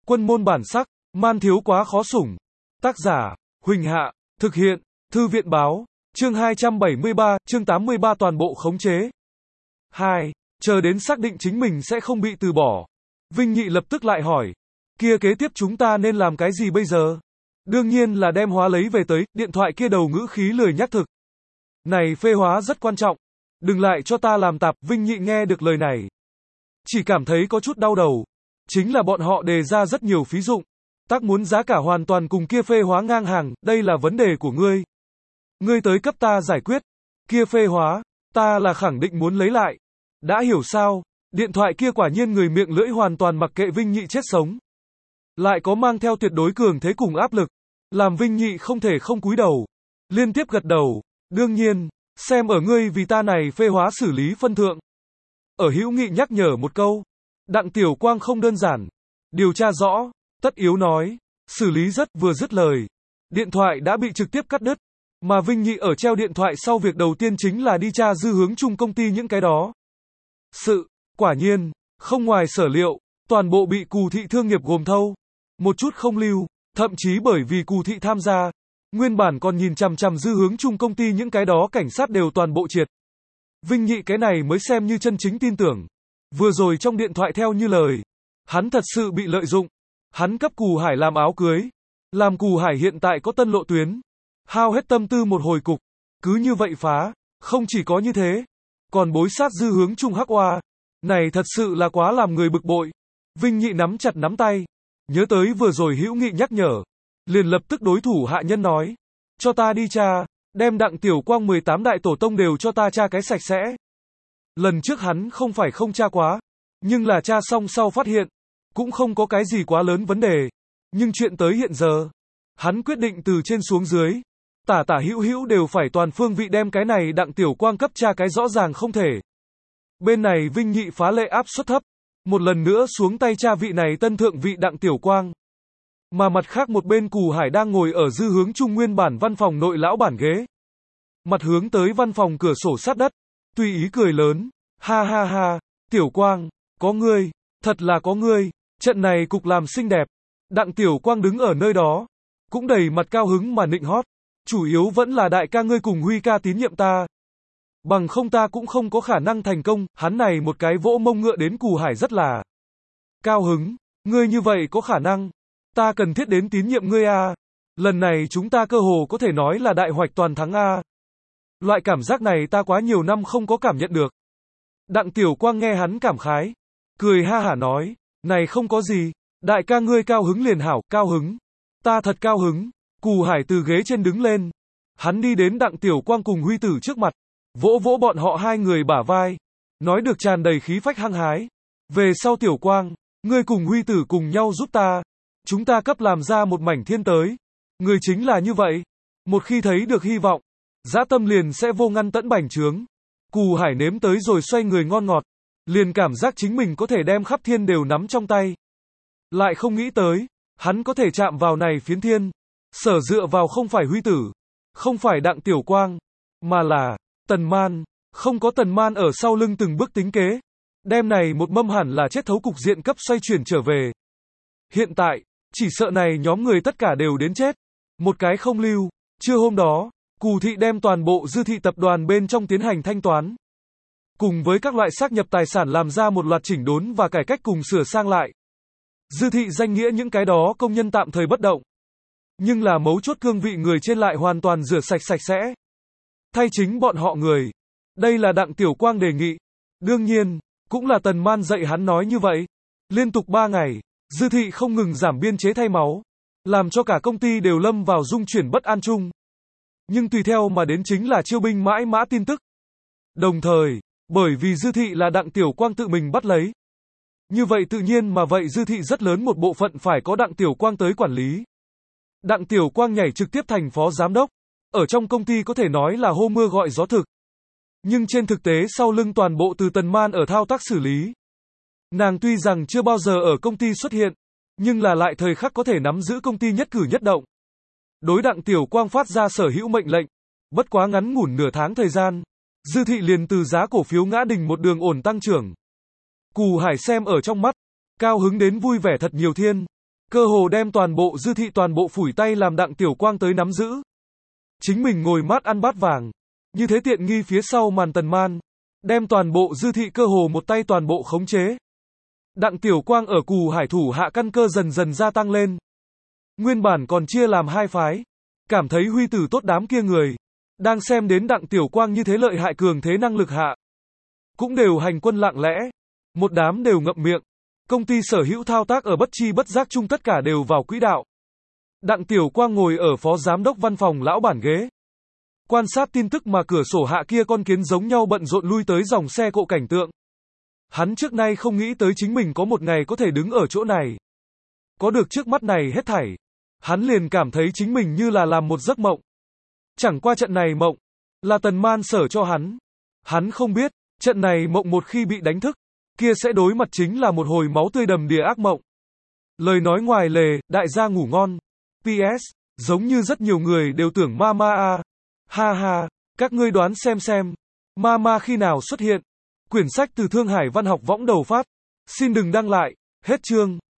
Quân môn bản sắc, man thiếu quá khó sủng. Tác giả, Huỳnh Hạ, thực hiện, Thư viện báo, chương 273, chương 83 toàn bộ khống chế. 2. Chờ đến xác định chính mình sẽ không bị từ bỏ. Vinh Nhị lập tức lại hỏi, kia kế tiếp chúng ta nên làm cái gì bây giờ? Đương nhiên là đem hóa lấy về tới, điện thoại kia đầu ngữ khí lười nhắc thực. Này phê hóa rất quan trọng. Đừng lại cho ta làm tạp, Vinh Nhị nghe được lời này. Chỉ cảm thấy có chút đau đầu. Chính là bọn họ đề ra rất nhiều phí dụng. Tác muốn giá cả hoàn toàn cùng kia phê hóa ngang hàng, đây là vấn đề của ngươi. Ngươi tới cấp ta giải quyết. Kia phê hóa, ta là khẳng định muốn lấy lại. Đã hiểu sao? Điện thoại kia quả nhiên người miệng lưỡi hoàn toàn mặc kệ Vinh Nhị chết sống. Lại có mang theo tuyệt đối cường thế cùng áp lực. Làm Vinh Nhị không thể không cúi đầu. Liên tiếp gật đầu. Đương nhiên, xem ở ngươi vì ta này phê hóa xử lý phân thượng. Ở Hữu Nghị nhắc nhở một câu. Đặng Tiểu Quang không đơn giản. Điều tra rõ. Tất yếu nói. Xử lý rất vừa dứt lời. Điện thoại đã bị trực tiếp cắt đứt. Mà Vinh Nhị ở treo điện thoại sau việc đầu tiên chính là đi tra dư hướng chung công ty những cái đó. Quả nhiên, không ngoài sở liệu, toàn bộ bị Cù Thị thương nghiệp gồm thâu. Một chút không lưu, thậm chí bởi vì Cù Thị tham gia, nguyên bản còn nhìn chằm chằm dư hướng chung công ty những cái đó cảnh sát đều toàn bộ triệt. Vinh Nhị cái này mới xem như chân chính tin tưởng. Vừa rồi trong điện thoại theo như lời, hắn thật sự bị lợi dụng. Hắn cấp Cù Hải làm áo cưới, làm Cù Hải hiện tại có tân lộ tuyến. Hao hết tâm tư một hồi cục, cứ như vậy phá, không chỉ có như thế, còn bối sát dư hướng chung hắc oa. Này thật sự là quá làm người bực bội. Vinh Nhị nắm chặt nắm tay, nhớ tới vừa rồi Hữu Nghị nhắc nhở, liền lập tức đối thủ hạ nhân nói, cho ta đi tra, đem Đặng Tiểu Quang 18 đại tổ tông đều cho ta tra cái sạch sẽ. Lần trước hắn không phải không tra quá, nhưng là tra xong sau phát hiện, cũng không có cái gì quá lớn vấn đề. Nhưng chuyện tới hiện giờ, hắn quyết định từ trên xuống dưới, tả hữu hữu đều phải toàn phương vị đem cái này Đặng Tiểu Quang cấp tra cái rõ ràng không thể. Bên này Vinh Nhị phá lệ áp suất thấp, một lần nữa xuống tay tra vị này tân thượng vị Đặng Tiểu Quang. Mà mặt khác một bên Cù Hải đang ngồi ở dư hướng chung nguyên bản văn phòng nội lão bản ghế. Mặt hướng tới văn phòng cửa sổ sát đất, tùy ý cười lớn, ha ha ha, Tiểu Quang, có ngươi, thật là có ngươi, trận này cục làm xinh đẹp. Đặng Tiểu Quang đứng ở nơi đó, cũng đầy mặt cao hứng mà nịnh hót, chủ yếu vẫn là đại ca ngươi cùng Huy ca tín nhiệm ta. Bằng không ta cũng không có khả năng thành công, hắn này một cái vỗ mông ngựa đến Cù Hải rất là cao hứng, ngươi như vậy có khả năng, ta cần thiết đến tín nhiệm ngươi a. Lần này chúng ta cơ hồ có thể nói là đại hoạch toàn thắng a. Loại cảm giác này ta quá nhiều năm không có cảm nhận được. Đặng Tiểu Quang nghe hắn cảm khái, cười ha hả nói, này không có gì, đại ca ngươi cao hứng liền hảo, cao hứng, ta thật cao hứng. Cù Hải từ ghế trên đứng lên, hắn đi đến Đặng Tiểu Quang cùng Huy Tử trước mặt, vỗ vỗ bọn họ hai người bả vai, nói được tràn đầy khí phách hăng hái. Về sau Tiểu Quang, ngươi cùng Huy Tử cùng nhau giúp ta, chúng ta cấp làm ra một mảnh thiên tới. Người chính là như vậy, một khi thấy được hy vọng, dã tâm liền sẽ vô ngăn tẫn bành trướng. Cù Hải nếm tới rồi xoay người ngon ngọt, liền cảm giác chính mình có thể đem khắp thiên đều nắm trong tay. Lại không nghĩ tới, hắn có thể chạm vào này phiến thiên. Sở dựa vào không phải Huy Tử, không phải Đặng Tiểu Quang, mà là Tần Man. Không có Tần Man ở sau lưng từng bước tính kế, đem này một mâm hẳn là chết thấu cục diện cấp xoay chuyển trở về. Hiện tại, chỉ sợ này nhóm người tất cả đều đến chết, một cái không lưu. Trưa hôm đó, Cù Thị đem toàn bộ Dư Thị tập đoàn bên trong tiến hành thanh toán, cùng với các loại xác nhập tài sản làm ra một loạt chỉnh đốn và cải cách cùng sửa sang lại. Dư Thị danh nghĩa những cái đó công nhân tạm thời bất động, nhưng là mấu chốt cương vị người trên lại hoàn toàn rửa sạch sạch sẽ. Thay chính bọn họ người. Đây là Đặng Tiểu Quang đề nghị. Đương nhiên, cũng là Tần Man dạy hắn nói như vậy. Liên tục 3 ngày, Dư Thị không ngừng giảm biên chế thay máu, làm cho cả công ty đều lâm vào dung chuyển bất an chung. Nhưng tùy theo mà đến chính là chiêu binh mãi mã tin tức. Đồng thời, bởi vì Dư Thị là Đặng Tiểu Quang tự mình bắt lấy. Như vậy tự nhiên mà vậy Dư Thị rất lớn một bộ phận phải có Đặng Tiểu Quang tới quản lý. Đặng Tiểu Quang nhảy trực tiếp thành phó giám đốc, ở trong công ty có thể nói là hô mưa gọi gió thực. Nhưng trên thực tế sau lưng toàn bộ từ Tần Man ở thao tác xử lý. Nàng tuy rằng chưa bao giờ ở công ty xuất hiện, nhưng là lại thời khắc có thể nắm giữ công ty nhất cử nhất động. Đối Đặng Tiểu Quang phát ra sở hữu mệnh lệnh, bất quá ngắn ngủn nửa tháng thời gian, Dư Thị liền từ giá cổ phiếu ngã đỉnh một đường ổn tăng trưởng. Cù Hải xem ở trong mắt, cao hứng đến vui vẻ thật nhiều thiên. Cơ hồ đem toàn bộ Dư thị toàn bộ phủi tay làm Đặng Tiểu Quang tới nắm giữ. Chính mình ngồi mát ăn bát vàng. Như thế tiện nghi phía sau màn Tần Man. Đem toàn bộ Dư thị cơ hồ một tay toàn bộ khống chế. Đặng Tiểu Quang ở Cù Hải thủ hạ căn cơ dần dần gia tăng lên. Nguyên bản còn chia làm hai phái. Cảm thấy huy tử tốt đám kia người. Đang xem đến Đặng Tiểu Quang như thế lợi hại cường thế năng lực hạ. Cũng đều hành quân lặng lẽ. Một đám đều ngậm miệng. Công ty sở hữu thao tác ở bất chi bất giác chung tất cả đều vào quỹ đạo. Đặng Tiểu Quang ngồi ở phó giám đốc văn phòng lão bản ghế. Quan sát tin tức mà cửa sổ hạ kia con kiến giống nhau bận rộn lui tới dòng xe cộ cảnh tượng. Hắn trước nay không nghĩ tới chính mình có một ngày có thể đứng ở chỗ này. Có được trước mắt này hết thảy. Hắn liền cảm thấy chính mình như là làm một giấc mộng. Chẳng qua trận này mộng, là Tần Man sở cho hắn. Hắn không biết, trận này mộng một khi bị đánh thức, kia sẽ đối mặt chính là một hồi máu tươi đầm đìa ác mộng. Lời nói ngoài lề, đại gia ngủ ngon. PS, giống như rất nhiều người đều tưởng Mama a. Ha ha, các ngươi đoán xem. Mama khi nào xuất hiện? Quyển sách từ Thương Hải Văn học võng đầu phát. Xin đừng đăng lại. Hết chương.